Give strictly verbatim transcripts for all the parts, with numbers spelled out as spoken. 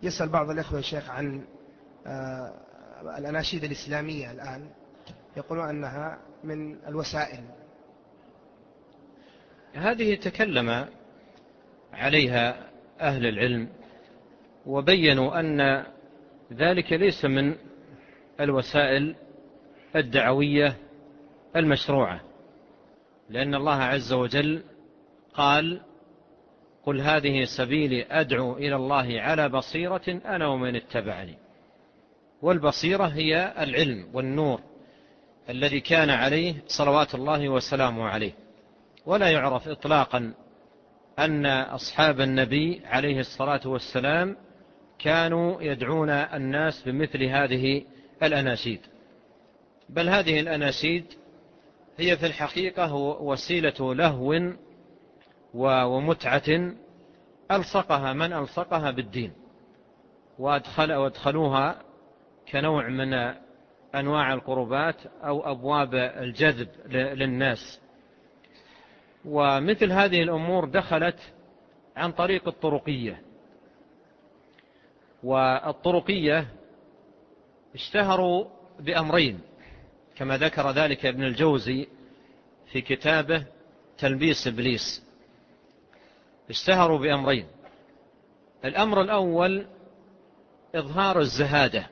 يسأل بعض الإخوة يا شيخ عن الأناشيد الإسلامية الآن، يقولون أنها من الوسائل. هذه تكلم عليها أهل العلم وبينوا أن ذلك ليس من الوسائل الدعوية المشروعة، لأن الله عز وجل قال: قل هذه سبيلي أدعو إلى الله على بصيرة أنا ومن اتبعني. والبصيرة هي العلم والنور الذي كان عليه صلوات الله وسلامه عليه. ولا يعرف إطلاقا أن أصحاب النبي عليه الصلاة والسلام كانوا يدعون الناس بمثل هذه الأناشيد، بل هذه الأناشيد هي في الحقيقة وسيلة لهو ومتعة ألصقها من ألصقها بالدين، وأدخل وادخلوها كنوع من أنواع القربات أو أبواب الجذب للناس. ومثل هذه الأمور دخلت عن طريق الطرقية، والطرقية اشتهروا بأمرين كما ذكر ذلك ابن الجوزي في كتابه تلبيس إبليس. اشتهروا بأمرين: الأمر الأول إظهار الزهادة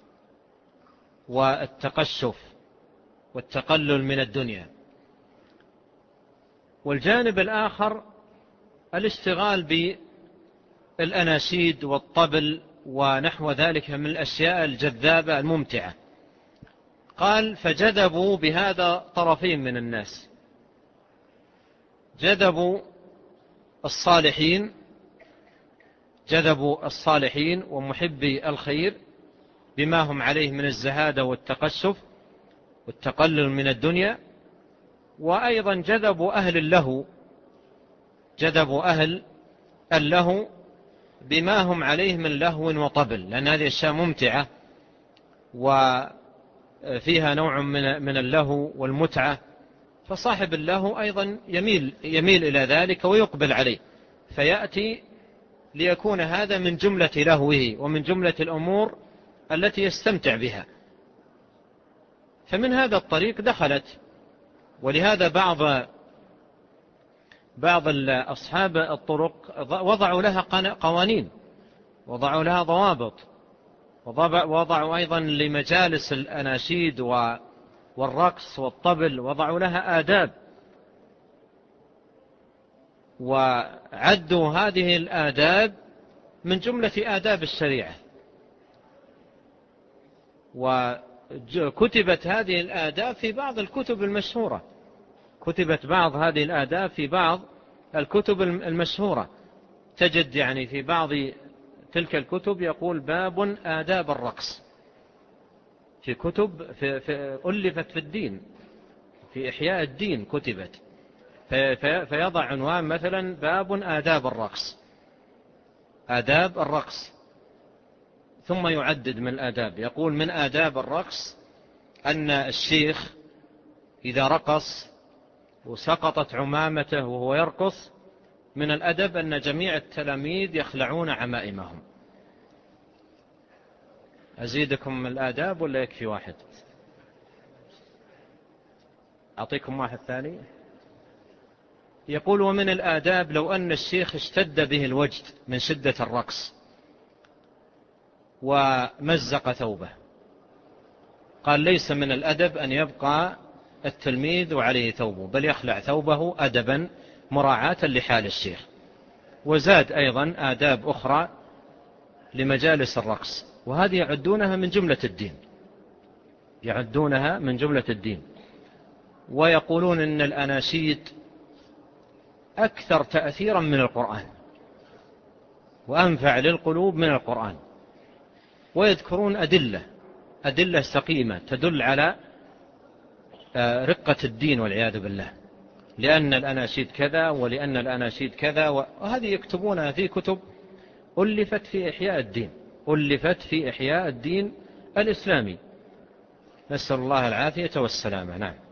والتقشف والتقلل من الدنيا، والجانب الآخر الاشتغال بالأناشيد والطبل ونحو ذلك من الأشياء الجذابة الممتعة. قال: فجذبوا بهذا طرفين من الناس، جذبوا الصالحين جذبوا الصالحين ومحبي الخير بما هم عليه من الزهادة والتقشف والتقلل من الدنيا، وأيضا جذبوا أهل اللهو جذبوا أهل اللهو بما هم عليه من لهو وطبل، لأن هذه أشياء ممتعة وفيها نوع من اللهو والمتعة، فصاحب اللهو أيضا يميل, يميل إلى ذلك ويقبل عليه، فيأتي ليكون هذا من جملة لهوه ومن جملة الأمور التي يستمتع بها. فمن هذا الطريق دخلت. ولهذا بعض بعض أصحاب الطرق وضعوا لها قوانين، وضعوا لها ضوابط، وضعوا أيضا لمجالس الأناشيد والرقص والطبل وضعوا لها آداب، وعدوا هذه الآداب من جملة آداب الشريعة، وكتبت هذه الآداب في بعض الكتب المشهورة كتبت بعض هذه الآداب في بعض الكتب المشهورة. تجد يعني في بعض تلك الكتب يقول: باب آداب الرقص، في كتب في في ألفت في الدين، في إحياء الدين كتبت، في في فيضع عنوان مثلا: باب آداب الرقص آداب الرقص ثم يعدد من الآداب، يقول: من آداب الرقص أن الشيخ إذا رقص وسقطت عمامته وهو يرقص، من الأدب أن جميع التلاميذ يخلعون عمائمهم. أزيدكم الآداب ولا يكفي واحد؟ أعطيكم واحد ثاني. يقول: ومن الآداب لو أن الشيخ اشتد به الوجد من شدة الرقص ومزق ثوبه، قال: ليس من الأدب أن يبقى التلميذ وعليه ثوبه، بل يخلع ثوبه أدبا مراعاة لحال الشيخ. وزاد أيضا آداب أخرى لمجالس الرقص، وهذه يعدونها من جملة الدين يعدونها من جملة الدين ويقولون إن الأناشيد أكثر تأثيرا من القرآن وأنفع للقلوب من القرآن، ويذكرون أدلة أدلة سقيمة تدل على رقة الدين والعياذ بالله، لأن الأناشيد كذا ولأن الأناشيد كذا، وهذه يكتبونها في كتب ألفت في إحياء الدين ألفت في إحياء الدين الإسلامي. نسأل الله العافية والسلامة. نعم.